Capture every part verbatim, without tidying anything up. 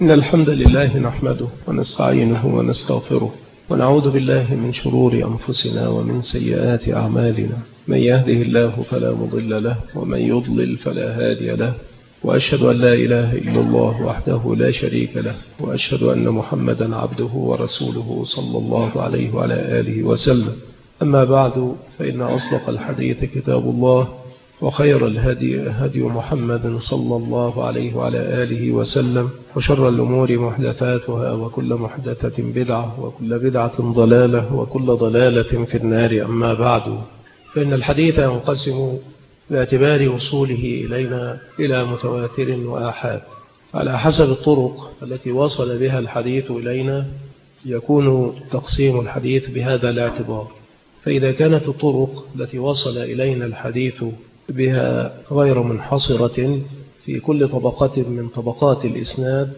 إن الحمد لله نحمده ونستعينه ونستغفره ونعوذ بالله من شرور أنفسنا ومن سيئات أعمالنا. من يهده الله فلا مضل له ومن يضلل فلا هادي له، وأشهد أن لا إله إلا الله وحده لا شريك له، وأشهد أن محمدا عبده ورسوله صلى الله عليه وعلى آله وسلم. أما بعد، فإن أصدق الحديث كتاب الله، وخير الهدي هدي محمد صلى الله عليه وعلى آله وسلم، وشر الأمور محدثاتها، وكل محدثة بدعة، وكل بدعة ضلالة، وكل ضلالة في النار. أما بعد، فإن الحديث ينقسم باعتبار وصوله إلينا إلى متواتر وآحاد. على حسب الطرق التي وصل بها الحديث إلينا يكون تقسيم الحديث بهذا الاعتبار. فإذا كانت الطرق التي وصل إلينا الحديث بها غير منحصرة في كل طبقة من طبقات الإسناد،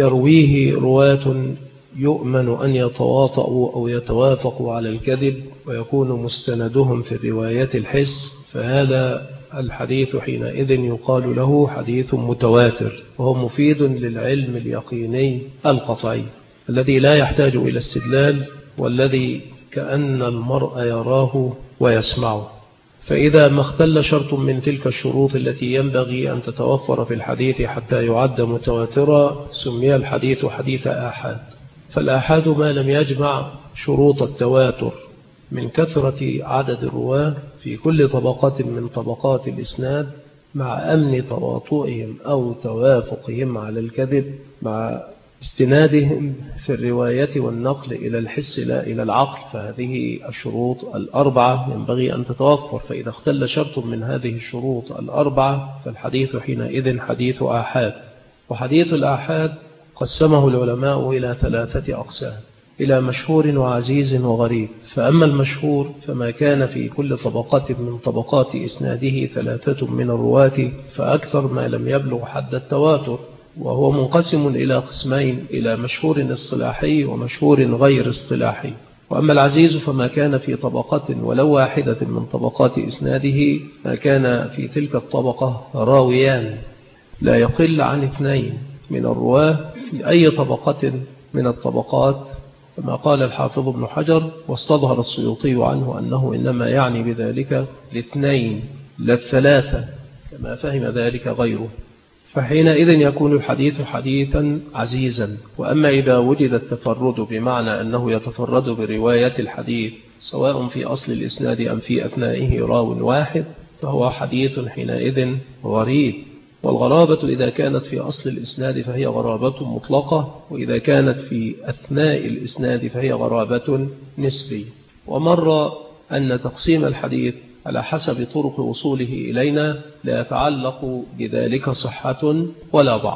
يرويه رواة يؤمن أن يتواطؤوا أو يتوافقوا على الكذب، ويكون مستندهم في الرواية الحس، فهذا الحديث حينئذ يقال له حديث متواتر، وهو مفيد للعلم اليقيني القطعي الذي لا يحتاج إلى استدلال، والذي كأن المرء يراه ويسمعه. فإذا ما اختل شرط من تلك الشروط التي ينبغي أن تتوفر في الحديث حتى يعد متواترا، سمي الحديث حديث آحاد. فالآحاد ما لم يجمع شروط التواتر من كثرة عدد الرواة في كل طبقة من طبقات الإسناد، مع أمن تواطؤهم أو توافقهم على الكذب، مع استنادهم في الرواية والنقل إلى الحس لا إلى العقل. فهذه الشروط الأربعة ينبغي أن تتوفر. فإذا اختل شرط من هذه الشروط الأربعة فالحديث حينئذ حديث آحاد. وحديث الآحاد قسمه العلماء إلى ثلاثة أقسام: إلى مشهور وعزيز وغريب. فأما المشهور فما كان في كل طبقة من طبقات إسناده ثلاثة من الرواة فأكثر ما لم يبلغ حد التواتر، وهو منقسم إلى قسمين: إلى مشهور اصطلاحي ومشهور غير اصطلاحي. وأما العزيز فما كان في طبقة ولو واحدة من طبقات إسناده، ما كان في تلك الطبقة راويان لا يقل عن اثنين من الرواة في أي طبقة من الطبقات، كما قال الحافظ ابن حجر، واستظهر السيوطي عنه أنه إنما يعني بذلك الاثنين لا الثلاثة، كما فهم ذلك غيره. فحينئذ يكون الحديث حديثا عزيزا. وأما إذا وجد التفرد بمعنى أنه يتفرد برواية الحديث سواء في أصل الإسناد أم في أثنائه راو واحد، فهو حديث حينئذ غريب. والغرابة إذا كانت في أصل الإسناد فهي غرابة مطلقة، وإذا كانت في أثناء الإسناد فهي غرابة نسبية. ومر أن تقسيم الحديث على حسب طرق وصوله إلينا لا يتعلق بذلك صحة ولا ضعف،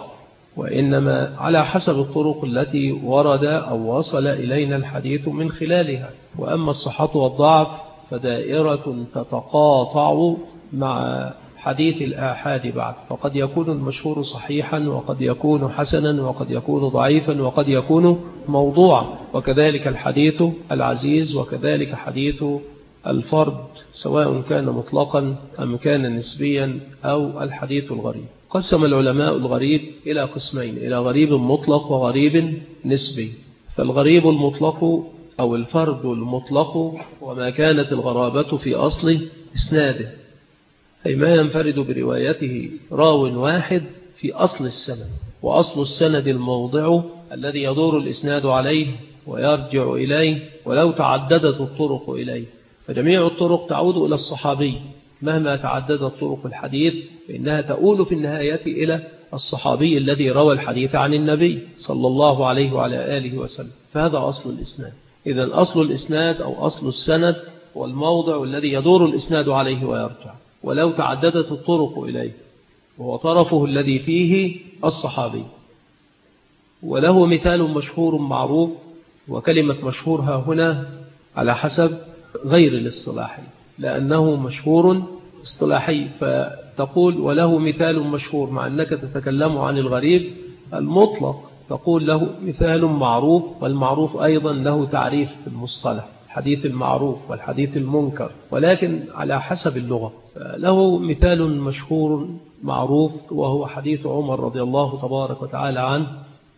وإنما على حسب الطرق التي ورد أو وصل إلينا الحديث من خلالها. وأما الصحة والضعف فدائرة تتقاطع مع حديث الآحاد بعد، فقد يكون المشهور صحيحا، وقد يكون حسنا، وقد يكون ضعيفا، وقد يكون موضوعا. وكذلك الحديث العزيز، وكذلك حديث الفرد سواء كان مطلقا أم كان نسبيا، أو الحديث الغريب. قسم العلماء الغريب إلى قسمين: إلى غريب مطلق وغريب نسبي. فالغريب المطلق أو الفرد المطلق وما كانت الغرابة في أصل إسناده، أي ما ينفرد بروايته راو واحد في أصل السند. وأصل السند الموضع الذي يدور الإسناد عليه ويرجع إليه ولو تعددت الطرق إليه، فجميع الطرق تعود إلى الصحابي. مهما تعددت طرق الحديث فإنها تؤول في النهاية إلى الصحابي الذي روى الحديث عن النبي صلى الله عليه وعلى آله وسلم. فهذا أصل الإسناد. إذن أصل الإسناد أو أصل السند هو الموضع الذي يدور الإسناد عليه ويرجع ولو تعددت الطرق إليه، وهو طرفه الذي فيه الصحابي. وله مثال مشهور معروف، وكلمة مشهور ها هنا على حسب غير الاصطلاحي، لأنه مشهور اصطلاحي، فتقول وله مثال مشهور، مع أنك تتكلم عن الغريب المطلق تقول له مثال معروف. والمعروف أيضا له تعريف في المصطلح: الحديث المعروف والحديث المنكر، ولكن على حسب اللغة. له مثال مشهور معروف وهو حديث عمر رضي الله تبارك وتعالى عنه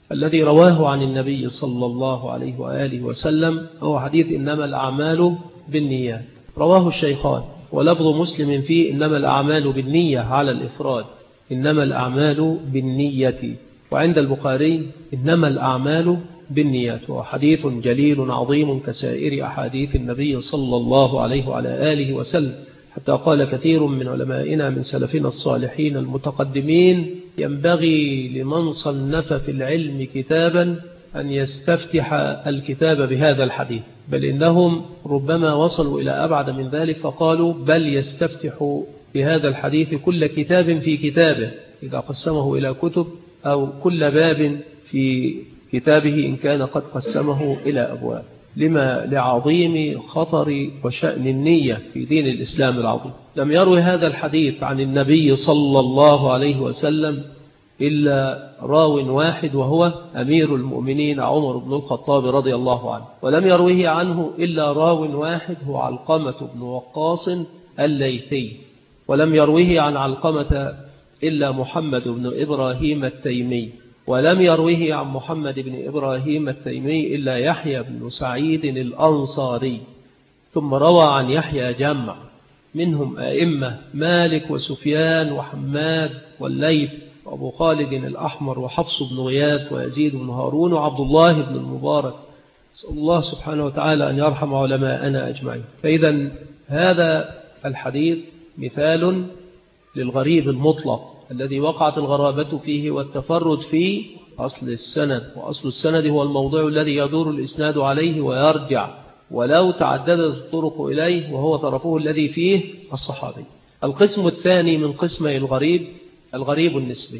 الذي رواه عن النبي صلى الله عليه وآله وسلم هو حديث إنما الأعمال بالنيات، رواه الشيخان، ولفظ مسلم فيه إنما الأعمال بالنية على الإفراد، إنما الأعمال بالنية. وعند البخاري إنما الأعمال بالنيات، وهو حديث جليل عظيم كسائر أحاديث النبي صلى الله عليه وعلى آله وسلم، حتى قال كثير من علمائنا من سلفنا الصالحين المتقدمين ينبغي لمن صنف في العلم كتابا أن يستفتح الكتاب بهذا الحديث، بل إنهم ربما وصلوا إلى أبعد من ذلك فقالوا بل يستفتح بهذا الحديث كل كتاب في كتابه إذا قسمه إلى كتب، أو كل باب في كتابه إن كان قد قسمه إلى أبواب، لما لعظيم خطر وشأن النية في دين الإسلام العظيم. لم يروي هذا الحديث عن النبي صلى الله عليه وسلم إلا راو واحد، وهو أمير المؤمنين عمر بن الخطاب رضي الله عنه، ولم يرويه عنه إلا راو واحد هو علقمة بن وقاص الليثي، ولم يرويه عن علقمة إلا محمد بن إبراهيم التيمي، ولم يرويه عن محمد بن إبراهيم التيمي إلا يحيى بن سعيد الأنصاري. ثم روى عن يحيى جمع منهم أئمة مالك وسفيان وحماد والليث وأبو خالد الأحمر وحفص بن غياث ويزيد بن هارون وعبد الله بن المبارك. أسأل الله سبحانه وتعالى أن يرحم علماءنا أجمعين. فإذا هذا الحديث مثال للغريب المطلق الذي وقعت الغرابة فيه والتفرد في أصل السند، وأصل السند هو الموضوع الذي يدور الإسناد عليه ويرجع ولو تعددت الطرق إليه، وهو طرفه الذي فيه الصحابي. القسم الثاني من قسمي الغريب الغريب النسبي.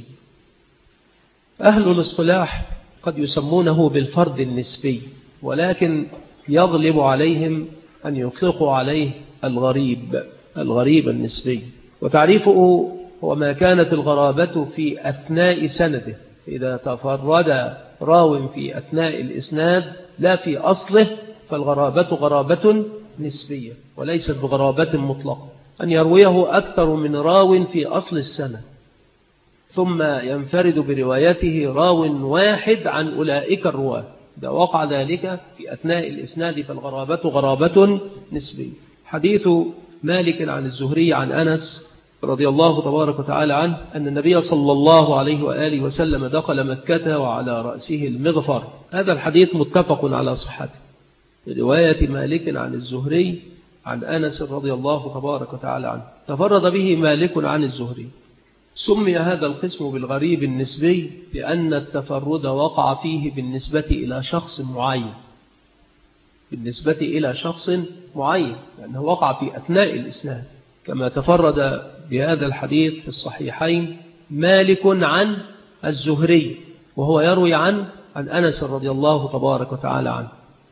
أهل الاصطلاح قد يسمونه بالفرد النسبي، ولكن يغلب عليهم أن يطلقوا عليه الغريب الغريب النسبي. وتعريفه هو ما كانت الغرابة في أثناء سنده، إذا تفرد راو في أثناء الإسناد لا في أصله فالغرابة غرابة نسبية وليست بغرابة مطلقة. أن يرويه أكثر من راو في أصل السنة ثم ينفرد بروايته راو واحد عن أولئك الرواة، إذا وقع ذلك في أثناء الإسناد فالغرابة غرابة نسبية. حديث مالك عن الزهري عن أنس رضي الله تبارك وتعالى عنه أن النبي صلى الله عليه وآله وسلم دخل مكة وعلى رأسه المغفر. هذا الحديث متفق على صحته، رواية مالك عن الزهري عن أنس رضي الله تبارك وتعالى عنه، تفرد به مالك عن الزهري. سمي هذا القسم بالغريب النسبي لأن التفرد وقع فيه بالنسبة إلى شخص معين بالنسبة إلى شخص معين لأنه وقع في أثناء الإسناد، كما تفرد بهذا الحديث في الصحيحين مالك عن الزهري وهو يروي عن عن أنس رضي الله تبارك وتعالى عنه.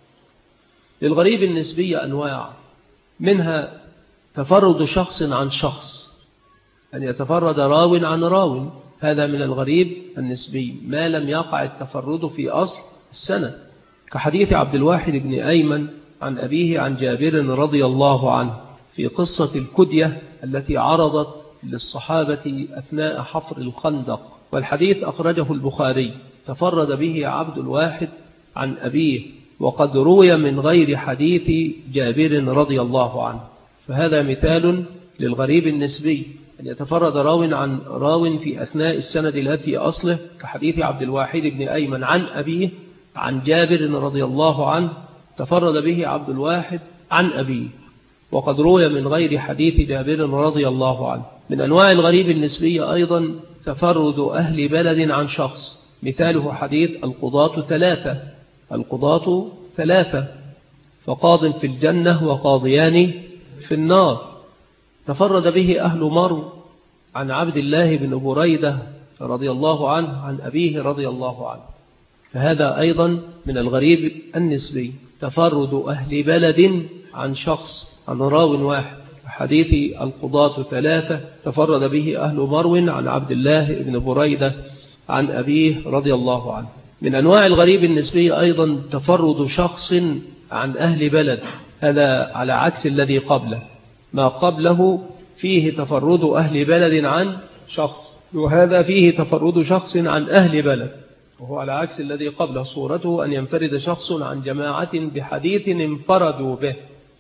للغريب النسبي أنواع، منها تفرد شخص عن شخص، أن يتفرد راو عن راو، هذا من الغريب النسبي ما لم يقع التفرد في أصل السنة، كحديث عبد الواحد بن أيمن عن أبيه عن جابر رضي الله عنه في قصة الكدية التي عرضت للصحابة أثناء حفر الخندق، والحديث أخرجه البخاري، تفرد به عبد الواحد عن أبيه وقد روي من غير حديث جابر رضي الله عنه. فهذا مثال للغريب النسبي، أن يتفرد راو عن راو في أثناء السند لا في أصله، كحديث عبد الواحد بن أيمن عن أبيه عن جابر رضي الله عنه، تفرد به عبد الواحد عن أبيه وقد روي من غير حديث جابر رضي الله عنه. من أنواع الغريب النسبي أيضا تفرد أهل بلد عن شخص، مثاله حديث القضاة ثلاثة القضاة ثلاثة فقاض في الجنة وقاضيان في النار، تفرد به أهل مرو عن عبد الله بن بريدة رضي الله عنه عن أبيه رضي الله عنه. فهذا أيضا من الغريب النسبي، تفرد أهل بلد عن شخص عن راو واحد، حديث القضاة ثلاثة تفرد به أهل مرو عن عبد الله بن بريدة عن أبيه رضي الله عنه. من أنواع الغريب النسبي أيضا تفرد شخص عن أهل بلد، هذا على عكس الذي قبله، ما قبله فيه تفرد أهل بلد عن شخص، وهذا فيه تفرد شخص عن أهل بلد. وهو على عكس الذي قبله. صورته أن ينفرد شخص عن جماعة بحديث انفردوا به.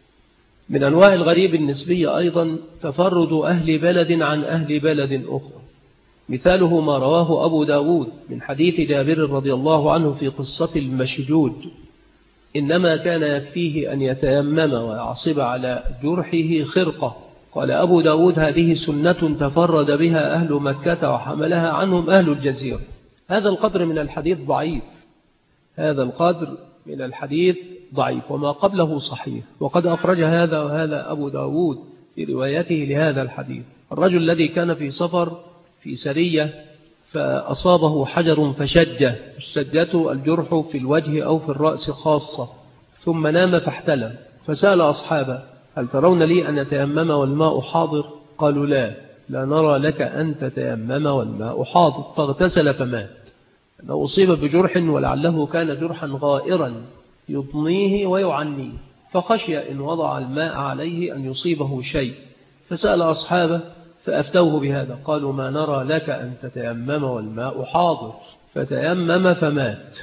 من أنواع الغريب النسبي أيضا تفرد أهل بلد عن أهل بلد أخرى. مثاله ما رواه أبو داود من حديث جابر رضي الله عنه في قصة المشجوج: إنما كان يكفيه أن يتيمم ويعصب على جرحه خرقة. قال أبو داود: هذه سنة تفرد بها أهل مكة وحملها عنهم أهل الجزيرة. هذا القدر من الحديث ضعيف، هذا القدر من الحديث ضعيف، وما قبله صحيح. وقد أخرج هذا وهذا أبو داود في روايته لهذا الحديث. الرجل الذي كان في سفر في سرية فأصابه حجر فشجه، شجته الجرح في الوجه أو في الرأس خاصة، ثم نام فاحتلم، فسأل أصحابه: هل ترون لي أن أتيمم والماء حاضر؟ قالوا: لا لا نرى لك أن تتيمم والماء حاضر. فاغتسل فمات. أنه أصيب بجرح ولعله كان جرحا غائرا يضنيه ويعنيه، فخشي إن وضع الماء عليه أن يصيبه شيء، فسأل أصحابه فأفتوه بهذا. قالوا: ما نرى لك أن تتيمم والماء حاضر. فتيمم فمات.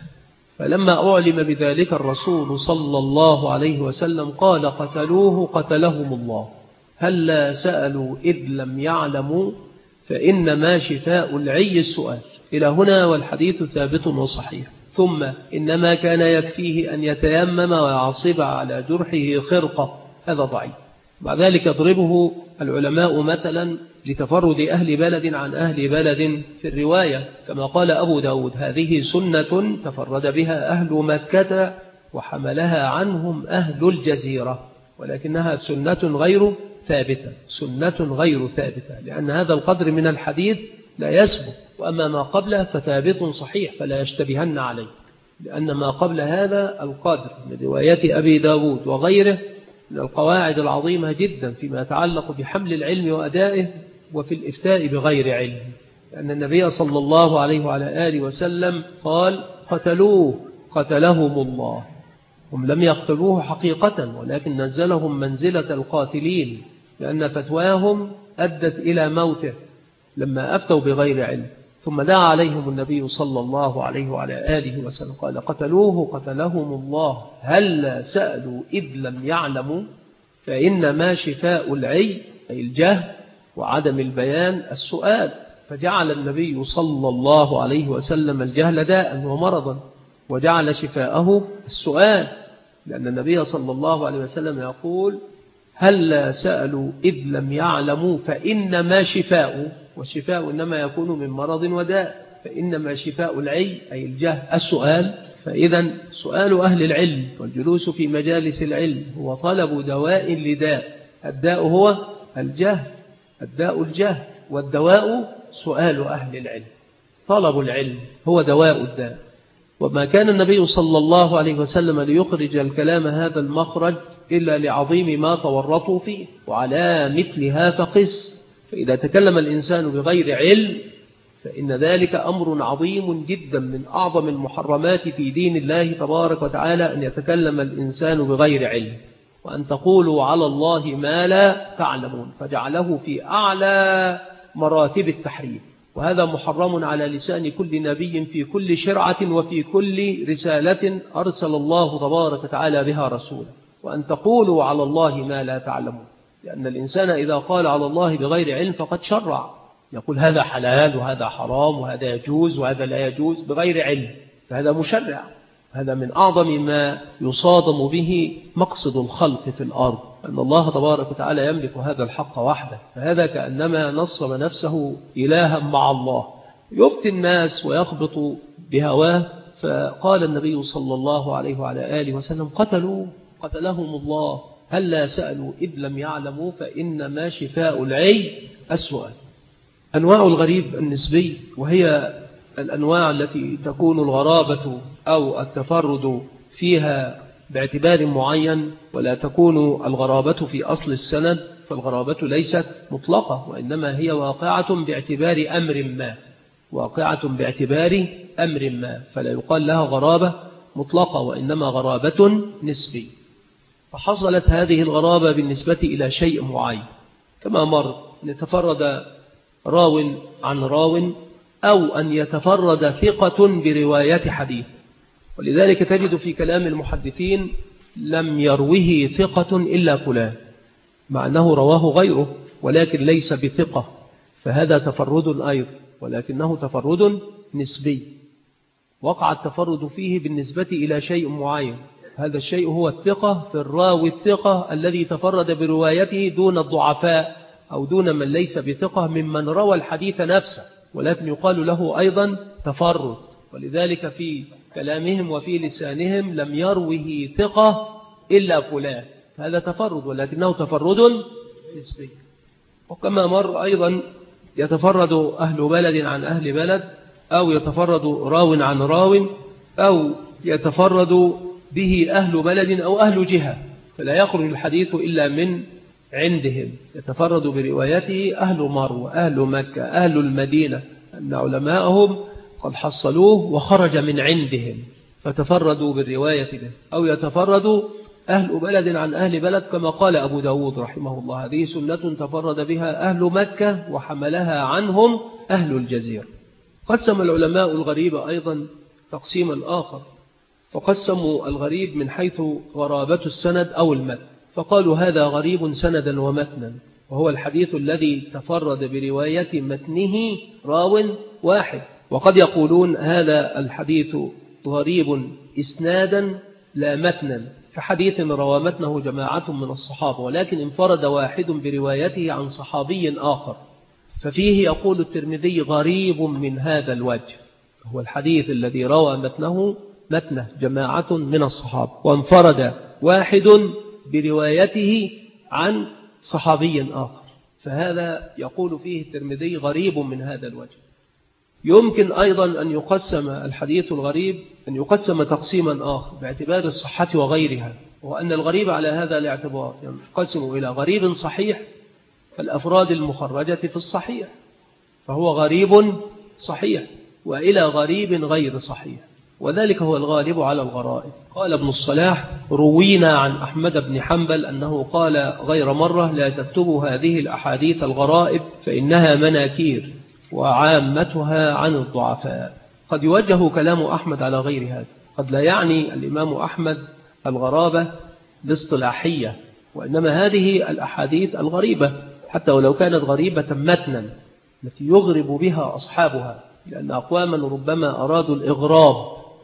فلما أعلم بذلك الرسول صلى الله عليه وسلم قال: قتلوه قتلهم الله، هلا سألوا إذ لم يعلموا فإنما شفاء العي السؤال. إلى هنا والحديث ثابت وصحيح. ثم إنما كان يكفيه أن يتيمم ويعصب على جرحه خرقة، هذا ضعيف. بعد ذلك يضربه العلماء مثلا لتفرد أهل بلد عن أهل بلد في الرواية، كما قال أبو داود: هذه سنة تفرد بها أهل مكة وحملها عنهم أهل الجزيرة. ولكنها سنة غير ثابتة، سنة غير ثابتة، لأن هذا القدر من الحديث لا يثبت. وأما ما قبله فثابت صحيح، فلا يشتبهن عليه، لأن ما قبل هذا القدر من رواية أبي داود وغيره من القواعد العظيمة جدا فيما يتعلق بحمل العلم وأدائه وفي الإفتاء بغير علم. لأن النبي صلى الله عليه وعلى آله وسلم قال: قتلوه قتلهم الله. هم لم يقتلوه حقيقة، ولكن نزلهم منزلة القاتلين، لأن فتواهم أدت إلى موته لما أفتوا بغير علم. ثم دعا عليهم النبي صلى الله عليه وعلى آله وسلم قال: قتلوه قتلهم الله، هل سألوا إذ لم يعلموا فإنما شفاء العي أي الجهل وعدم البيان السؤال. فجعل النبي صلى الله عليه وسلم الجهل داء ومرضا، وجعل شفاءه السؤال، لأن النبي صلى الله عليه وسلم يقول: هل سألوا إذ لم يعلموا فإنما شفاء، والشفاء إنما يكون من مرض وداء، فإنما شفاء العي أي الجهل السؤال. فإذا سؤال أهل العلم والجلوس في مجالس العلم هو طلب دواء لداء. الداء هو الجهل، الداء الجهل، والدواء سؤال أهل العلم. طلب العلم هو دواء الداء. وما كان النبي صلى الله عليه وسلم ليخرج الكلام هذا المخرج إلا لعظيم ما تورطوا فيه، وعلى مثلها فقس. فإذا تكلم الإنسان بغير علم فإن ذلك أمر عظيم جدا، من أعظم المحرمات في دين الله تبارك وتعالى أن يتكلم الإنسان بغير علم، وأن تقولوا على الله ما لا تعلمون، فجعله في أعلى مراتب التحريم. وهذا محرم على لسان كل نبي في كل شرعة وفي كل رسالة أرسل الله تبارك وتعالى بها رسولا، وأن تقولوا على الله ما لا تعلمون. لأن الإنسان إذا قال على الله بغير علم فقد شرع، يقول هذا حلال وهذا حرام وهذا يجوز وهذا لا يجوز بغير علم، فهذا مشرع. هذا من أعظم ما يصادم به مقصد الخلق في الأرض، أن الله تبارك وتعالى يملك هذا الحق وحده، فهذا كأنما نصب نفسه إلها مع الله، يفتي الناس ويخبط بهواه. فقال النبي صلى الله عليه وعلى آله وسلم: قتلوا قتلهم الله، هل لا سألوا إذ لم يعلموا فإنما شفاء العي السؤال. أنواع الغريب النسبي، وهي الأنواع التي تكون الغرابة أو التفرد فيها باعتبار معين، ولا تكون الغرابة في أصل السند، فالغرابة ليست مطلقة، وإنما هي واقعة باعتبار أمر ما، واقعة باعتبار أمر ما، فلا يقال لها غرابة مطلقة، وإنما غرابة نسبية. فحصلت هذه الغرابة بالنسبة إلى شيء معين، كما مر نتفرد راو عن راو أو أن يتفرد ثقة برواية حديث. ولذلك تجد في كلام المحدثين لم يروه ثقة إلا فلان، مع أنه رواه غيره ولكن ليس بثقة، فهذا تفرد أيضا، ولكنه تفرد نسبي، وقع التفرد فيه بالنسبة إلى شيء معين. هذا الشيء هو الثقة في الراوي الثقة الذي تفرد بروايته دون الضعفاء أو دون من ليس بثقة ممن روى الحديث نفسه، ولكن يقال له أيضا تفرد. ولذلك في كلامهم وفي لسانهم لم يروه ثقة إلا فلان، هذا تفرد ولكنه تفرد نسبي. وكما مر أيضا يتفرد أهل بلد عن أهل بلد، أو يتفرد راو عن راو، أو يتفرد به أهل بلد أو أهل جهة، فلا يخرج الحديث إلا من عندهم. يتفرد بروايته أهل مرو، أهل مكة، أهل المدينة، أن علماءهم قد حصلوه وخرج من عندهم فتفردوا بالرواية به. أو يتفرد أهل بلد عن أهل بلد، كما قال أبو داود رحمه الله: هذه سنة تفرد بها أهل مكة وحملها عنهم أهل الجزيرة. قسم العلماء الغريب أيضا تقسيما آخر، فقسموا الغريب من حيث غرابة السند أو المتن، فقالوا هذا غريب سندا ومتنا، وهو الحديث الذي تفرد برواية متنه راو واحد. وقد يقولون هذا الحديث غريب إسنادا لا متنا، كحديث روى متنه جماعة من الصحابة ولكن انفرد واحد بروايته عن صحابي آخر، ففيه يقول الترمذي غريب من هذا الوجه، هو الحديث الذي روى متنه متنه جماعة من الصحابة وانفرد واحد بروايته عن صحابي آخر، فهذا يقول فيه الترمذي غريب من هذا الوجه. يمكن أيضا أن يقسم الحديث الغريب أن يقسم تقسيما آخر باعتبار الصحة وغيرها، وأن الغريب على هذا الاعتبار ينقسم إلى غريب صحيح كالأفراد المخرجة في الصحيح فهو غريب صحيح، وإلى غريب غير صحيح، وذلك هو الغالب على الغرائب. قال ابن الصلاح: روينا عن أحمد بن حنبل أنه قال غير مرة: لا تكتبوا هذه الأحاديث الغرائب فإنها مناكير وعامتها عن الضعفاء. قد يوجه كلام أحمد على غير هذا، قد لا يعني الإمام أحمد الغرابة باصطلاحية، وإنما هذه الأحاديث الغريبة حتى ولو كانت غريبة متنا التي يغرب بها أصحابها، لأن أقواما ربما أرادوا الإغراب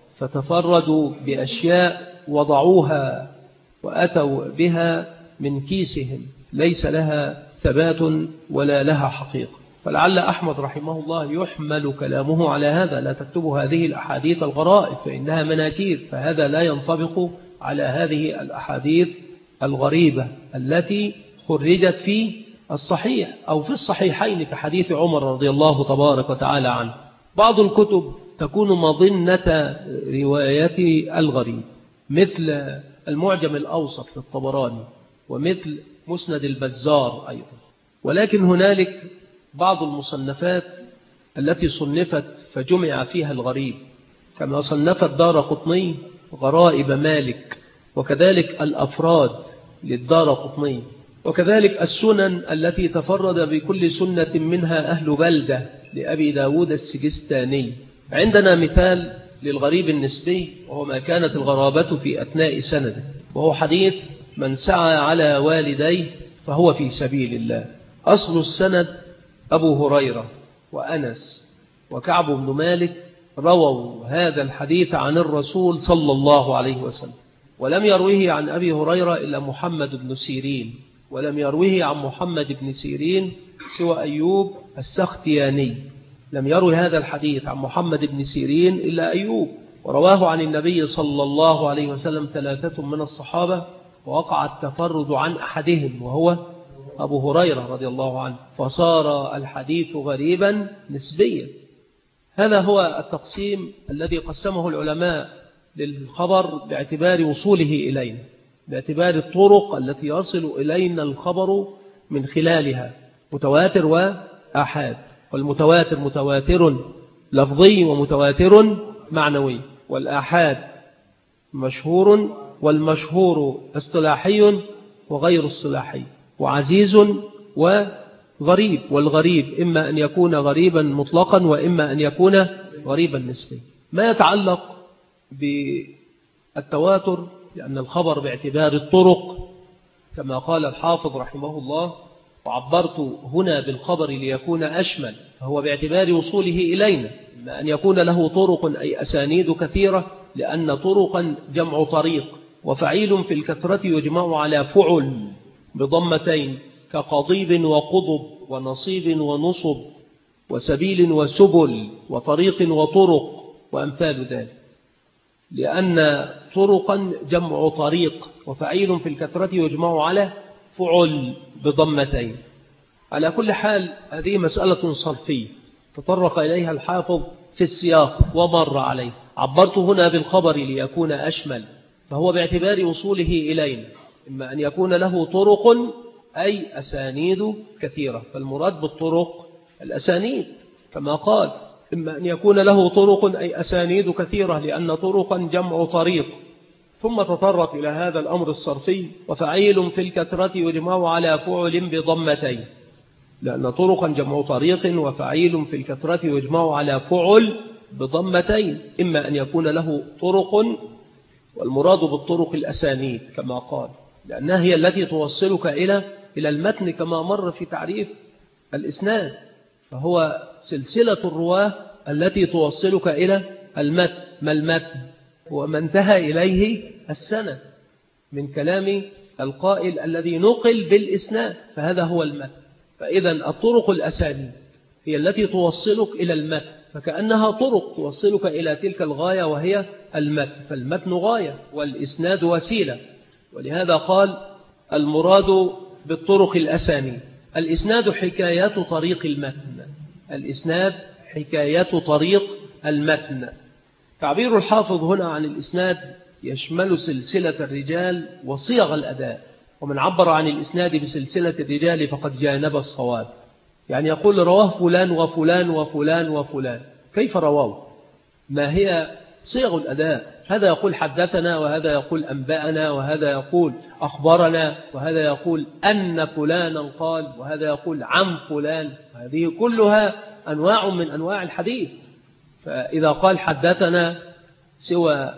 فتفردوا بأشياء وضعوها وأتوا بها من كيسهم ليس لها ثبات ولا لها حقيقة. فلعل أحمد رحمه الله يحمل كلامه على هذا: لا تكتبوا هذه الأحاديث الغرائب فإنها مناكير، فهذا لا ينطبق على هذه الأحاديث الغريبة التي خرجت في الصحيح أو في الصحيحين كحديث عمر رضي الله تبارك وتعالى عنه. بعض الكتب تكون مظنة رواية الغريب مثل المعجم الأوسط للطبراني ومثل مسند البزار أيضا، ولكن هنالك بعض المصنفات التي صنفت فجمع فيها الغريب، كما صنفت دارقطني غرائب مالك، وكذلك الأفراد للدارقطني، وكذلك السنن التي تفرد بكل سنة منها أهل بلدة لأبي داود السجستاني. عندنا مثال للغريب النسبي وهو ما كانت الغرابة في أثناء سنده، وهو حديث من سعى على والديه فهو في سبيل الله. أصل السند أبو هريرة وأنس وكعب بن مالك رووا هذا الحديث عن الرسول صلى الله عليه وسلم، ولم يرويه عن أبي هريرة إلا محمد بن سيرين، ولم يرويه عن محمد بن سيرين سوى أيوب السختياني، لم يروي هذا الحديث عن محمد بن سيرين إلا أيوب، ورواه عن النبي صلى الله عليه وسلم ثلاثة من الصحابة، ووقع التفرد عن أحدهم وهو أبو هريرة رضي الله عنه، فصار الحديث غريبا نسبيا. هذا هو التقسيم الذي قسمه العلماء للخبر باعتبار وصوله إلينا، باعتبار الطرق التي يصل إلينا الخبر من خلالها، متواتر وآحاد. والمتواتر متواتر لفظي ومتواتر معنوي، والآحاد مشهور والمشهور اصطلاحي وغير اصطلاحي، وعزيز غريب، والغريب إما أن يكون غريبا مطلقا وإما أن يكون غريبا نسبيا. ما يتعلق بالتواتر، لأن الخبر باعتبار الطرق كما قال الحافظ رحمه الله: وعبرت هنا بالخبر ليكون أشمل، فهو باعتبار وصوله إلينا، إما أن يكون له طرق أي أسانيد كثيرة، لأن طرقا جمع طريق، وفعيل في الكثرة يجمع على فعل بضمتين، كقضيب وقضب ونصيب ونصب وسبيل وسبل وطريق وطرق وأمثال ذلك، لأن طرقا جمع طريق، وفعيل في الكثرة يجمع على فعل بضمتين. على كل حال هذه مسألة صرفية تطرق إليها الحافظ في السياق ومر عليه. عبرت هنا بالخبر ليكون أشمل، فهو باعتبار وصوله إلينا، إما أن يكون له طرق أي أسانيد كثيرة، فالمراد بالطرق الأسانيد كما قال: إما أن يكون له طرق أي أسانيد كثيرة، لأن طرقا جمع طريق. ثم تطرق إلى هذا الأمر الصرفي: وفعيل في الكثرة يجمع على فعل بضمتين، لأن طرقا جمع طريق وفعيل في الكثرة يجمع على فعل بضمتين، إما أن يكون له طرق، والمراد بالطرق الأسانيد كما قال، لأنها هي التي توصلك إلى إلى المتن كما مر في تعريف الإسناد، فهو سلسلة الرواه التي توصلك إلى المتن. ما المتن؟ هو ما انتهى إليه السند من كلام القائل الذي نقل بالإسناد، فهذا هو المتن. فإذا الطرق الأسانيد هي التي توصلك إلى المتن، فكأنها طرق توصلك إلى تلك الغاية وهي المتن، فالمتن غاية والإسناد وسيلة. ولهذا قال: المراد بالطرق الأسانيد. الإسناد حكاية طريق المتن، الإسناد حكاية طريق المتن. تعبير الحافظ هنا عن الإسناد يشمل سلسلة الرجال وصيغ الأداء، ومن عبر عن الإسناد بسلسلة الرجال فقد جانب الصواب. يعني يقول: رواه فلان وفلان وفلان وفلان. كيف رواه؟ ما هي صيغ الأداء؟ هذا يقول حدثنا، وهذا يقول أنبأنا، وهذا يقول أخبرنا، وهذا يقول أن فلانا قال، وهذا يقول عن فلان. هذه كلها أنواع من أنواع الحديث. فإذا قال حدثنا سوى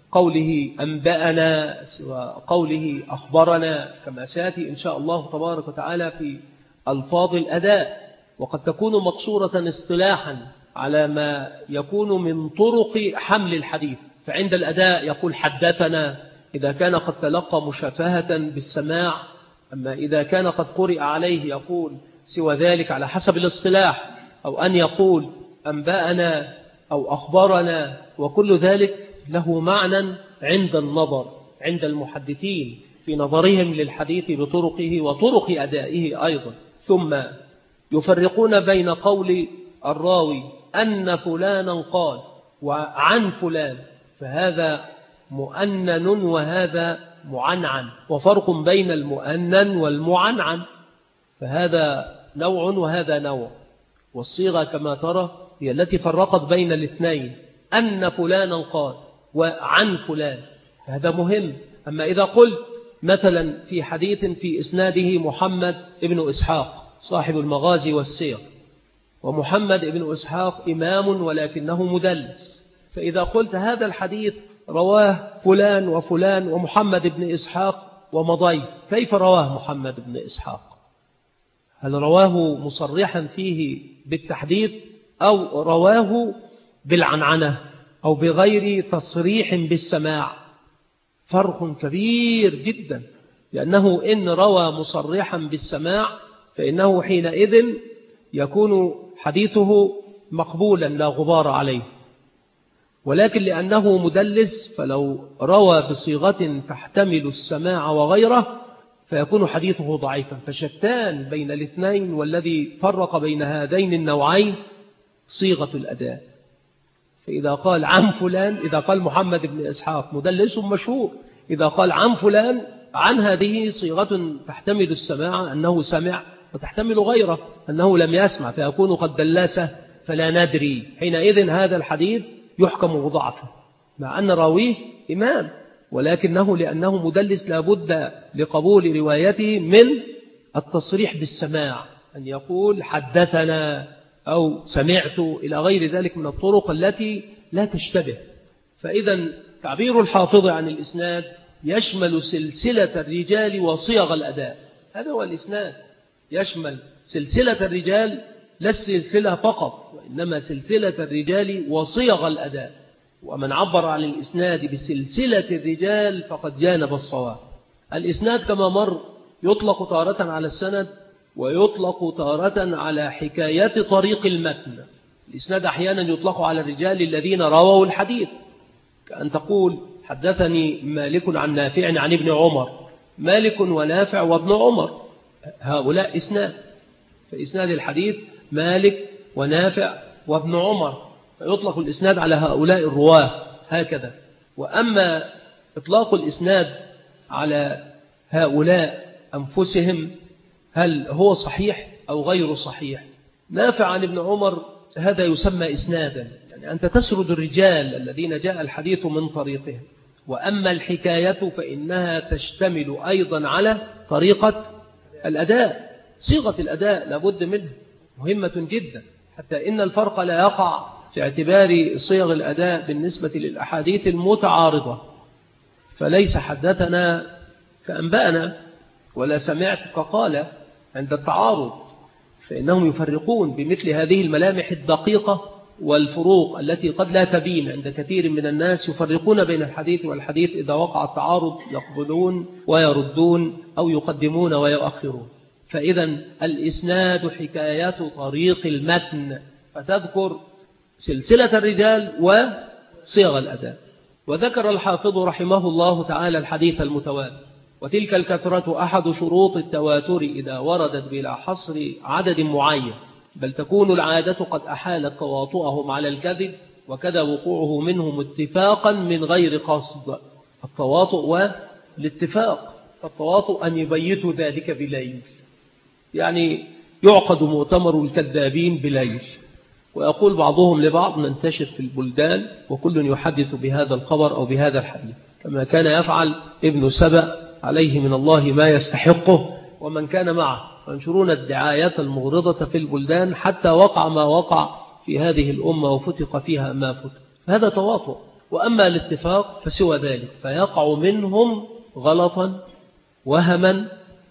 قوله أنبأنا، سوى قوله أخبرنا، كما سيأتي إن شاء الله تبارك وتعالى في ألفاظ الأداء، وقد تكون مقصورة اصطلاحا على ما يكون من طرق حمل الحديث. فعند الأداء يقول حدثنا إذا كان قد تلقى مشافهة بالسماع، أما إذا كان قد قرئ عليه يقول سوى ذلك على حسب الاصطلاح، أو أن يقول أنبأنا أو أخبرنا، وكل ذلك له معنى عند النظر، عند المحدثين في نظرهم للحديث بطرقه وطرق أدائه أيضا. ثم يفرقون بين قول الراوي أن فلانا قال وعن فلان، فهذا مؤنن وهذا معنعن، وفرق بين المؤنن والمعنعن، فهذا نوع وهذا نوع. والصيغة كما ترى هي التي فرقت بين الاثنين، أن فلانا قال وعن فلان، فهذا مهم. أما إذا قلت مثلا في حديث في إسناده محمد ابن إسحاق صاحب المغازي والسير، ومحمد ابن إسحاق إمام ولكنه مدلس، فإذا قلت هذا الحديث رواه فلان وفلان ومحمد ابن إسحاق ومضي، كيف رواه محمد ابن إسحاق؟ هل رواه مصرحا فيه بالتحديث أو رواه بالعنعنة أو بغير تصريح بالسماع؟ فرق كبير جدا، لأنه إن روى مصرحا بالسماع فإنه حينئذ يكون حديثه مقبولا لا غبار عليه، ولكن لأنه مدلس فلو روى بصيغة تحتمل السماع وغيره فيكون حديثه ضعيفا. فشتان بين الاثنين، والذي فرق بين هذين النوعين صيغة الأداء. فإذا قال عن فلان، إذا قال محمد بن إسحاق مدلس مشهور، إذا قال عن فلان، عن هذه صيغة تحتمل السماع أنه سمع، وتحتمل غيره أنه لم يسمع، فيكون قد دلسه فلا ندري، حينئذ هذا الحديث يحكم بضعفه مع أن راويه إمام، ولكنه لأنه مدلس لابد لقبول روايته من التصريح بالسماع، أن يقول حدثنا أو سمعت إلى غير ذلك من الطرق التي لا تشتبه. فإذا تعبير الحافظ عن الإسناد يشمل سلسلة الرجال وصيغ الأداء. هذا هو الإسناد، يشمل سلسلة الرجال، لا السلسلة فقط، وإنما سلسلة الرجال وصيغ الأداء. ومن عبر عن الإسناد بسلسلة الرجال فقد جانب الصواب. الإسناد كما مر يطلق تارة على السند، ويطلق تارة على حكايات طريق المتن. الإسناد أحيانا يطلق على الرجال الذين رووا الحديث، كأن تقول حدثني مالك عن نافع عن ابن عمر، مالك ونافع وابن عمر، هؤلاء إسناد. فإسناد الحديث مالك ونافع وابن عمر، فيطلق الإسناد على هؤلاء الرواه هكذا. وأما إطلاق الإسناد على هؤلاء أنفسهم هل هو صحيح أو غير صحيح؟ نافع عن ابن عمر هذا يسمى إسنادا، يعني أنت تسرد الرجال الذين جاء الحديث من طريقهم. وأما الحكاية فإنها تشتمل أيضا على طريقة الأداء، صيغة الأداء لابد منها، مهمة جدا، حتى إن الفرق لا يقع في اعتبار صيغ الأداء بالنسبة للأحاديث المتعارضة. فليس حدثنا كأنبأنا ولا سمعت كقال عند التعارض، فإنهم يفرقون بمثل هذه الملامح الدقيقة والفروق التي قد لا تبين عند كثير من الناس. يفرقون بين الحديث والحديث، إذا وقع التعارض يقبلون ويردون أو يقدمون ويؤخرون. فإذا الإسناد حكايات طريق المتن، فتذكر سلسلة الرجال وصيغ الأداء. وذكر الحافظ رحمه الله تعالى الحديث المتواتر، وتلك الكثرة أحد شروط التواتر إذا وردت بلا حصر عدد معين، بل تكون العادة قد أحالت تواطؤهم على الكذب، وكذا وقوعه منهم اتفاقا من غير قصد. التواطؤ والاتفاق، التواطؤ أن يبيتوا ذلك بليل، يعني يعقد مؤتمر الكذابين بليل، ويقول بعضهم لبعض ننتشر في البلدان وكل يحدث بهذا الخبر أو بهذا الحديث، كما كان يفعل ابن سبأ عليه من الله ما يستحقه ومن كان معه، وينشرون الدعايات المغرضة في البلدان حتى وقع ما وقع في هذه الأمة وفتق فيها ما فتق. هذا تواطؤ. وأما الاتفاق فسوى ذلك، فيقع منهم غلطا وهما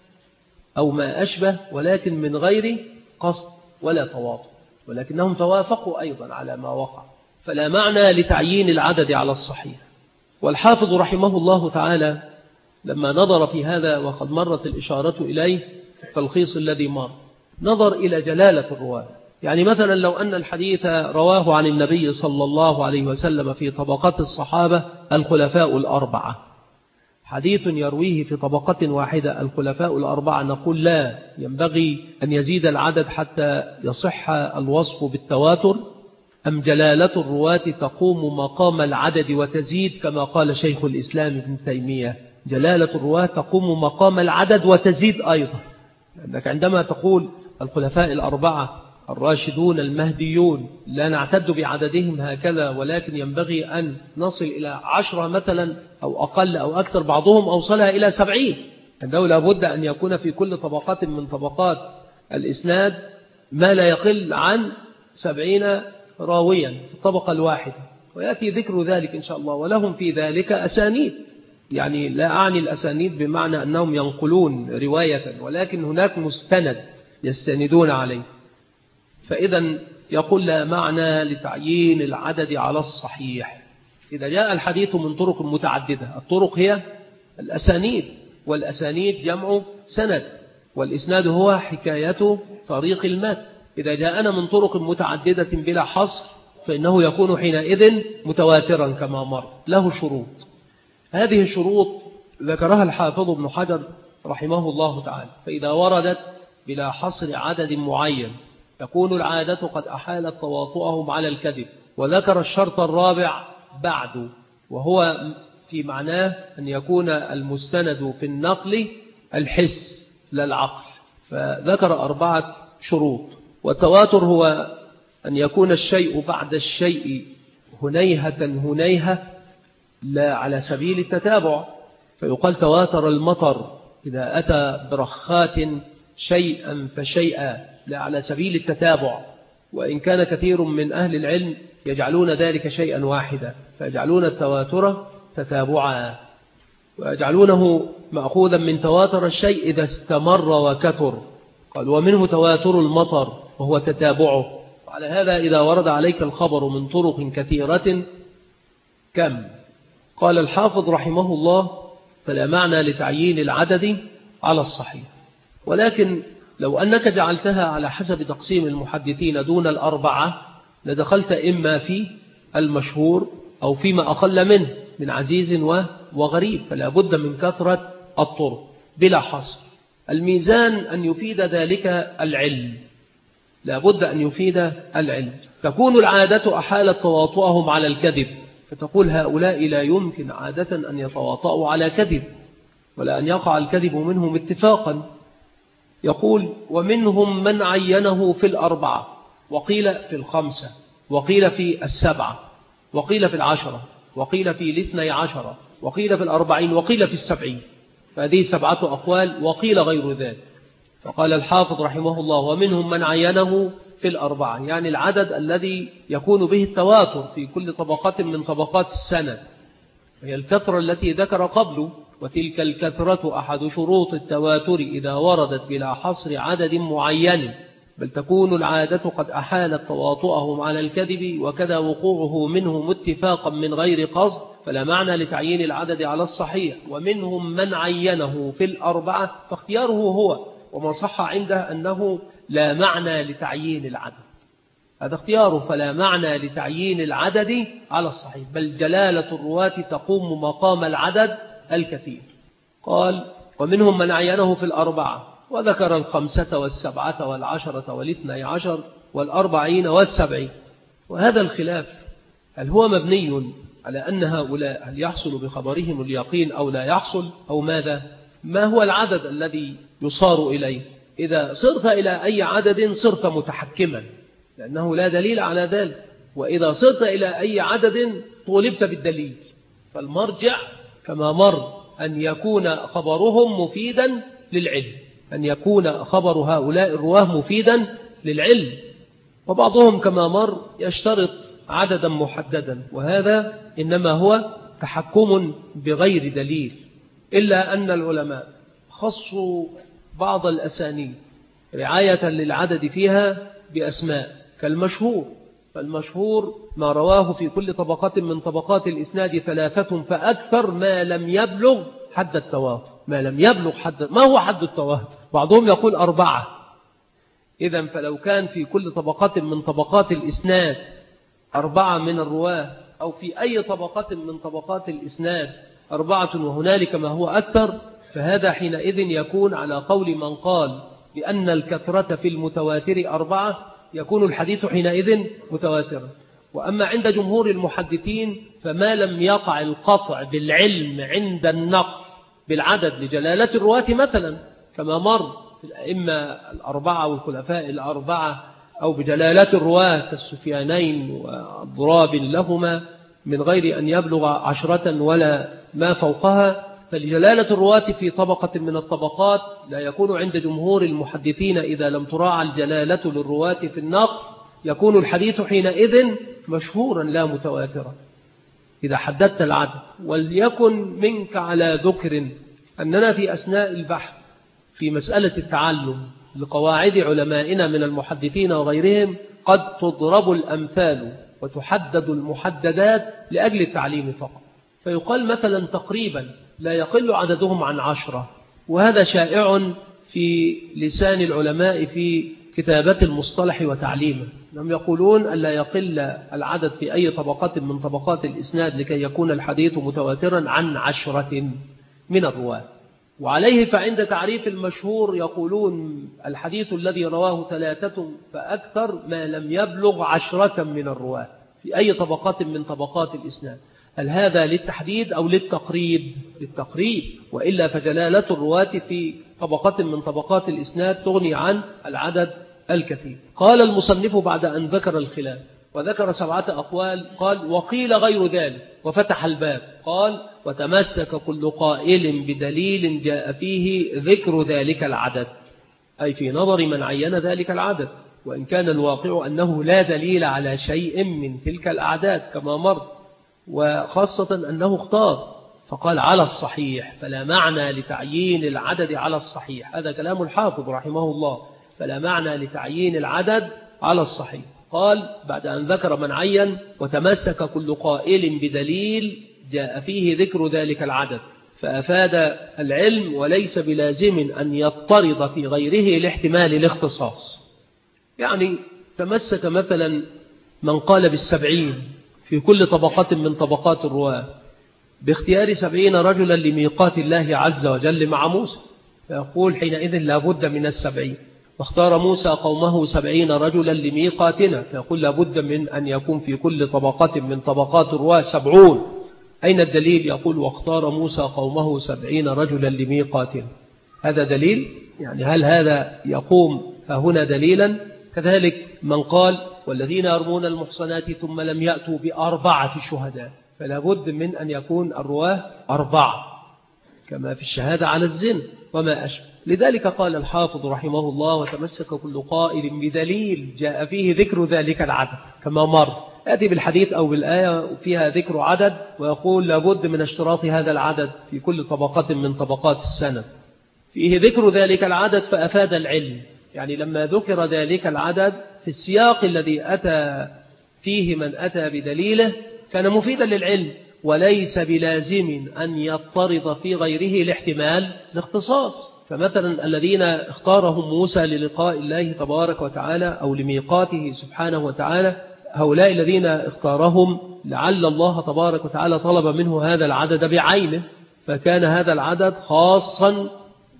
أو ما أشبه، ولكن من غير قصد ولا تواطؤ، ولكنهم توافقوا أيضا على ما وقع، فلا معنى لتعيين العدد على الصحيح. والحافظ رحمه الله تعالى لما نظر في هذا، وقد مرت الإشارة إليه في التلخيص الذي مر، نظر إلى جلالة الرواة. يعني مثلا لو أن الحديث رواه عن النبي صلى الله عليه وسلم في طبقات الصحابة الخلفاء الأربعة، حديث يرويه في طبقة واحدة الخلفاء الأربعة، نقول لا، ينبغي أن يزيد العدد حتى يصح الوصف بالتواتر، أم جلالة الرواة تقوم مقام العدد وتزيد، كما قال شيخ الإسلام ابن تيمية، جلالة الرواة تقوم مقام العدد وتزيد أيضا. لأنك عندما تقول الخلفاء الأربعة الراشدون المهديون، لا نعتد بعددهم هكذا، ولكن ينبغي أن نصل إلى عشرة مثلا أو أقل أو أكثر، بعضهم أوصلها إلى سبعين. أنه لابد أن يكون في كل طبقات من طبقات الإسناد ما لا يقل عن سبعين راويا في الطبقة الواحدة، ويأتي ذكر ذلك إن شاء الله. ولهم في ذلك أسانيد، يعني لا أعني الأسانيد بمعنى أنهم ينقلون رواية، ولكن هناك مستند يستندون عليه. فإذا يقول لا معنى لتعيين العدد على الصحيح إذا جاء الحديث من طرق متعددة. الطرق هي الأسانيد، والأسانيد جمع سند، والإسناد هو حكاية طريق المتن. إذا جاءنا من طرق متعددة بلا حصر فإنه يكون حينئذ متواترا كما مر، له شروط. هذه الشروط ذكرها الحافظ ابن حجر رحمه الله تعالى. فإذا وردت بلا حصر عدد معين تكون العادة قد أحالت تواطؤهم على الكذب. وذكر الشرط الرابع بعد، وهو في معناه أن يكون المستند في النقل الحس لا العقل. فذكر أربعة شروط. والتواتر هو أن يكون الشيء بعد الشيء هنيهة هنيهة لا على سبيل التتابع، فيقال تواتر المطر إذا أتى برخات شيئا فشيئا لا على سبيل التتابع، وإن كان كثير من أهل العلم يجعلون ذلك شيئا واحدا، فيجعلون التواتر تتابعا، ويجعلونه مأخوذا من تواتر الشيء إذا استمر وكثر. قال ومنه تواتر المطر وهو تتابعه. وعلى هذا إذا ورد عليك الخبر من طرق كثيرة كم؟ قال الحافظ رحمه الله فلا معنى لتعيين العدد على الصحيح، ولكن لو أنك جعلتها على حسب تقسيم المحدثين دون الأربعة لدخلت إما في المشهور أو فيما أقل منه من عزيز وغريب، فلا بد من كثرة الطرق بلا حصر. الميزان أن يفيد ذلك العلم، لا بد أن يفيد العلم. تكون العادة أحالت تواطؤهم على الكذب، فتقول هؤلاء لا يمكن عادة أن يتواطؤوا على كذب ولا أن يقع الكذب منهم اتفاقا. يقول ومنهم من عينه في الأربعة، وقيل في الخمسة، وقيل في السبعة، وقيل في العشرة، وقيل في الاثني عشرة، وقيل في الأربعين، وقيل في السبعين، فهذه سبعة أقوال وقيل غير ذلك. فقال الحافظ رحمه الله ومنهم من عينه في الأربعة، يعني العدد الذي يكون به التواتر في كل طبقات من طبقات السنة، هي الكثرة التي ذكر قبله. وتلك الكثرة أحد شروط التواتر إذا وردت بلا حصر عدد معين، بل تكون العادة قد أحالت تواطؤهم على الكذب، وكذا وقوعه منهم اتفاقا من غير قصد، فلا معنى لتعيين العدد على الصحيح. ومنهم من عينه في الأربعة، فاختياره هو، وما صح عنده أنه لا معنى لتعيين العدد، هذا اختياره، فلا معنى لتعيين العدد على الصحيح، بل جلالة الرواة تقوم مقام العدد الكثير. قال ومنهم من عينه في الأربعة، وذكر الخمسة والسبعة والعشرة والاثنى عشر والأربعين والسبعين. وهذا الخلاف هل هو مبني على أن هؤلاء هل يحصل بخبرهم اليقين أو لا يحصل أو ماذا؟ ما هو العدد الذي يصار إليه؟ إذا صرت إلى أي عدد صرت متحكما لأنه لا دليل على ذلك، وإذا صرت إلى أي عدد طولبت بالدليل. فالمرجع كما مر أن يكون خبرهم مفيدا للعلم، أن يكون خبر هؤلاء الرواه مفيدا للعلم. وبعضهم كما مر يشترط عددا محددا، وهذا إنما هو تحكم بغير دليل، إلا أن العلماء خصوا بعض الأسانيد رعاية للعدد فيها بأسماء كالمشهور. فالمشهور ما رواه في كل طبقة من طبقات الإسناد ثلاثة فأكثر ما لم يبلغ حد التواتر. ما لم يبلغ حد، ما هو حد التواتر؟ بعضهم يقول أربعة. إذن فلو كان في كل طبقة من طبقات الإسناد أربعة من الرواه، أو في أي طبقة من طبقات الإسناد أربعة وهنالك ما هو أكثر، فهذا حينئذ يكون على قول من قال بأن الكثرة في المتواتر أربعة، يكون الحديث حينئذ متواترا. وأما عند جمهور المحدثين فما لم يقع القطع بالعلم عند النقل بالعدد لجلالة الرواة مثلا كما مر في الأئمة الأربعة والخلفاء الأربعة، أو بجلالة الرواة كالسفيانين والضراب لهما من غير أن يبلغ عشرة ولا ما فوقها، فلجلالة الرواة في طبقة من الطبقات لا يكون عند جمهور المحدثين إذا لم تراعى الجلالة للرواة في النقل، يكون الحديث حينئذ مشهورا لا متواترا إذا حددت العدد. وليكن منك على ذكر أننا في أثناء البحث في مسألة التعلم لقواعد علمائنا من المحدثين وغيرهم قد تضرب الأمثال وتحدد المحددات لأجل التعليم فقط، فيقال مثلا تقريبا لا يقل عددهم عن عشرة، وهذا شائع في لسان العلماء في كتابة المصطلح وتعليمه. هم يقولون أن لا يقل العدد في أي طبقات من طبقات الإسناد لكي يكون الحديث متواترا عن عشرة من الرواة. وعليه فعند تعريف المشهور يقولون الحديث الذي رواه ثلاثة فأكثر ما لم يبلغ عشرة من الرواة في أي طبقات من طبقات الإسناد. هل هذا للتحديد أو للتقريب؟ للتقريب، وإلا فجلالة الرواة في طبقة من طبقات الإسناد تغني عن العدد الكثير. قال المصنف بعد أن ذكر الخلاف وذكر سبعة أقوال قال وقيل غير ذلك، وفتح الباب قال وتمسك كل قائل بدليل جاء فيه ذكر ذلك العدد. أي في نظر من عين ذلك العدد، وإن كان الواقع أنه لا دليل على شيء من تلك الأعداد كما مر، وخاصة أنه اختار فقال على الصحيح، فلا معنى لتعيين العدد على الصحيح. هذا كلام الحافظ رحمه الله، فلا معنى لتعيين العدد على الصحيح. قال بعد أن ذكر من عين: وتمسك كل قائل بدليل جاء فيه ذكر ذلك العدد، فأفاد العلم وليس بلازم أن يضطرد في غيره لاحتمال الاختصاص. يعني تمسك مثلا من قال بالسبعين في كل طبقة من طبقات الرواة باختيار سبعين رجلا لميقات الله عز وجل مع موسى، فيقول حينئذ لا بد من السبعين. واختار موسى قومه سبعين رجلا لميقاتنا، فيقول لا بد من أن يكون في كل طبقة من طبقات الرواة سبعون. أين الدليل؟ يقول واختار موسى قومه سبعين رجلا لميقاتنا. هذا دليل؟ يعني هل هذا يقوم هنا دليلا؟ كذلك من قال والذين يرمون المحصنات ثم لم يأتوا بأربعة شهداء، فلا بد من أن يكون الرواه أربعة كما في الشهادة على الزنا وما أشبه. لذلك قال الحافظ رحمه الله: وتمسك كل قائل بدليل جاء فيه ذكر ذلك العدد كما مر. يأتي بالحديث أو بالآية فيها ذكر عدد ويقول لابد من اشتراط هذا العدد في كل طبقة من طبقات السنة، فيه ذكر ذلك العدد فأفاد العلم. يعني لما ذكر ذلك العدد في السياق الذي أتى فيه من أتى بدليله كان مفيدا للعلم، وليس بلازم أن يضطرد في غيره لاحتمال الاختصاص. فمثلا الذين اختارهم موسى للقاء الله تبارك وتعالى أو لميقاته سبحانه وتعالى، هؤلاء الذين اختارهم لعل الله تبارك وتعالى طلب منه هذا العدد بعينه، فكان هذا العدد خاصا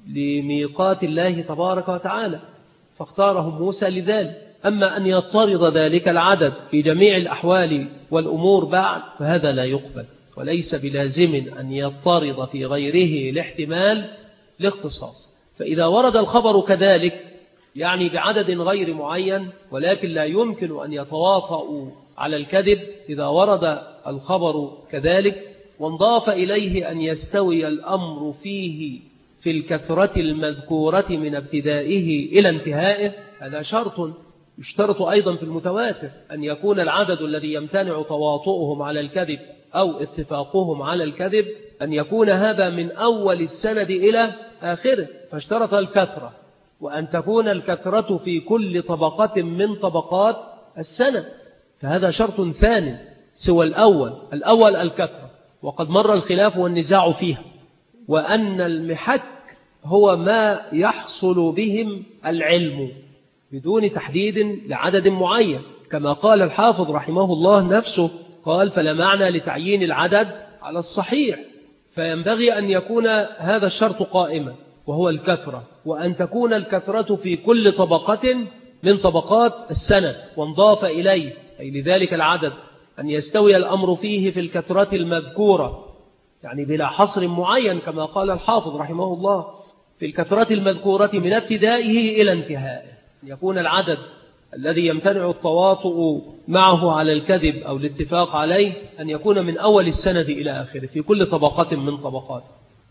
لميقات الله تبارك وتعالى، فاختارهم موسى لذلك. أما أن يضطرد ذلك العدد في جميع الأحوال والأمور بعد فهذا لا يقبل، وليس بلازم أن يضطرد في غيره لاحتمال الاختصاص. فإذا ورد الخبر كذلك يعني بعدد غير معين ولكن لا يمكن أن يتواطؤوا على الكذب، إذا ورد الخبر كذلك وانضاف إليه أن يستوي الأمر فيه في الكثرة المذكورة من ابتدائه إلى انتهائه، هذا شرط يشترط أيضا في المتواتر أن يكون العدد الذي يمتنع تواطؤهم على الكذب أو اتفاقهم على الكذب أن يكون هذا من أول السند إلى آخره، فاشترط الكثرة، وأن تكون الكثرة في كل طبقة من طبقات السند، فهذا شرط ثاني سوى الأول. الأول الكثرة، وقد مر الخلاف والنزاع فيها، وأن المحك هو ما يحصل بهم العلم بدون تحديد لعدد معين، كما قال الحافظ رحمه الله نفسه، قال فلا معنى لتعيين العدد على الصحيح، فينبغي أن يكون هذا الشرط قائما وهو الكثرة، وأن تكون الكثرة في كل طبقة من طبقات السند، وانضاف إليه أي لذلك العدد أن يستوي الأمر فيه في الكثرة المذكورة، يعني بلا حصر معين كما قال الحافظ رحمه الله، في الكثرة المذكورة من ابتدائه إلى انتهائه، يكون العدد الذي يمتنع التواطؤ معه على الكذب أو الاتفاق عليه أن يكون من أول السند إلى آخره في كل طبقة من طبقات.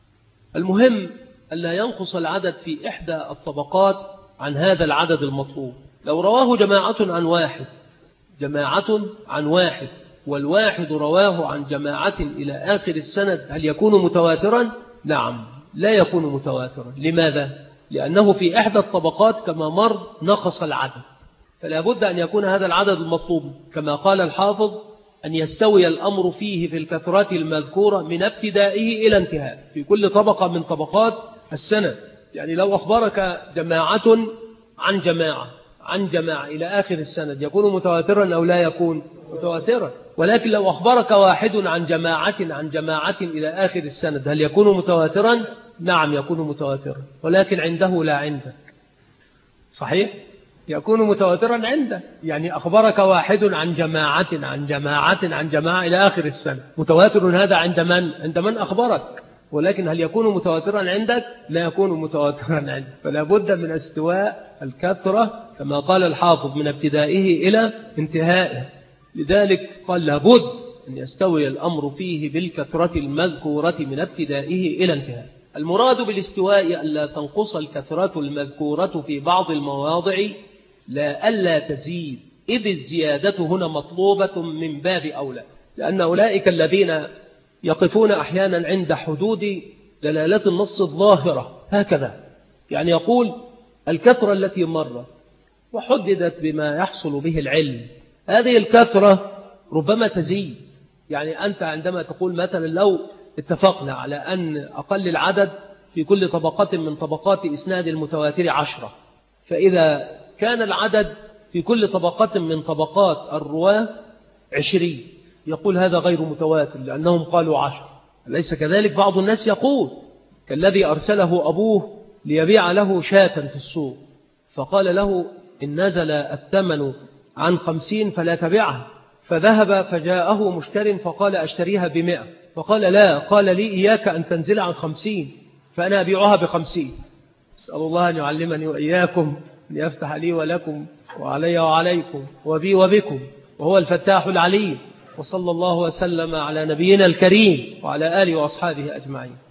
المهم ألا ينقص العدد في إحدى الطبقات عن هذا العدد المطلوب. لو رواه جماعة عن واحد جماعة عن واحد والواحد رواه عن جماعة إلى آخر السند، هل يكون متواترا؟ نعم، لا يكون متواترا. لماذا؟ لأنه في إحدى الطبقات كما مر نقص العدد، فلا بد أن يكون هذا العدد المطلوب كما قال الحافظ أن يستوي الأمر فيه في الكثرة المذكورة من ابتدائه إلى انتهاء في كل طبقة من طبقات السند. يعني لو أخبرك جماعة عن جماعة عن جماعة إلى آخر السند يكون متواترا أو لا يكون متواترا؟ ولكن لو أخبرك واحد عن جماعة عن جماعة إلى آخر السند هل يكون متواترا؟ نعم يكون متواترا، ولكن عنده لا عندك. صحيح؟ يكون متواترا عنده، يعني أخبرك واحد عن جماعة عن جماعة عن جماعة إلى آخر السنة، متواتر هذا عند من؟ عند من أخبرك، ولكن هل يكون متواترا عندك؟ لا يكون متواترا عندك، فلا بد من استواء الكثرة كما قال الحافظ من ابتدائه إلى انتهائه. لذلك قال لابد أن يستوي الأمر فيه بالكثرة المذكورة من ابتدائه إلى انتهائه. المراد بالاستواء ألا تنقص الكثرة المذكورة في بعض المواضع لا ألا تزيد، إذ الزيادة هنا مطلوبة من باب أولى، لأن أولئك الذين يقفون أحيانا عند حدود دلالة النص الظاهرة هكذا، يعني يقول الكثرة التي مرت وحددت بما يحصل به العلم، هذه الكثرة ربما تزيد. يعني أنت عندما تقول مثلا لو اتفقنا على أن أقل العدد في كل طبقة من طبقات إسناد المتواتر عشرة، فإذا كان العدد في كل طبقة من طبقات الرواة عشرين، يقول هذا غير متواتر لأنهم قالوا عشر. أليس كذلك؟ بعض الناس يقول كالذي أرسله أبوه ليبيع له شاة في السوق، فقال له إن نزل الثمن عن خمسين فلا تبعها، فذهب فجاءه مشتر فقال أشتريها بمئة، فقال لا، قال لي إياك أن تنزل عن خمسين فأنا أبيعها بخمسين. أسأل الله أن يعلمني وإياكم، أن يفتح لي ولكم وعلي وعليكم وبي وبكم، وهو الفتاح العليم. وصلى الله وسلم على نبينا الكريم وعلى آله وأصحابه أجمعين.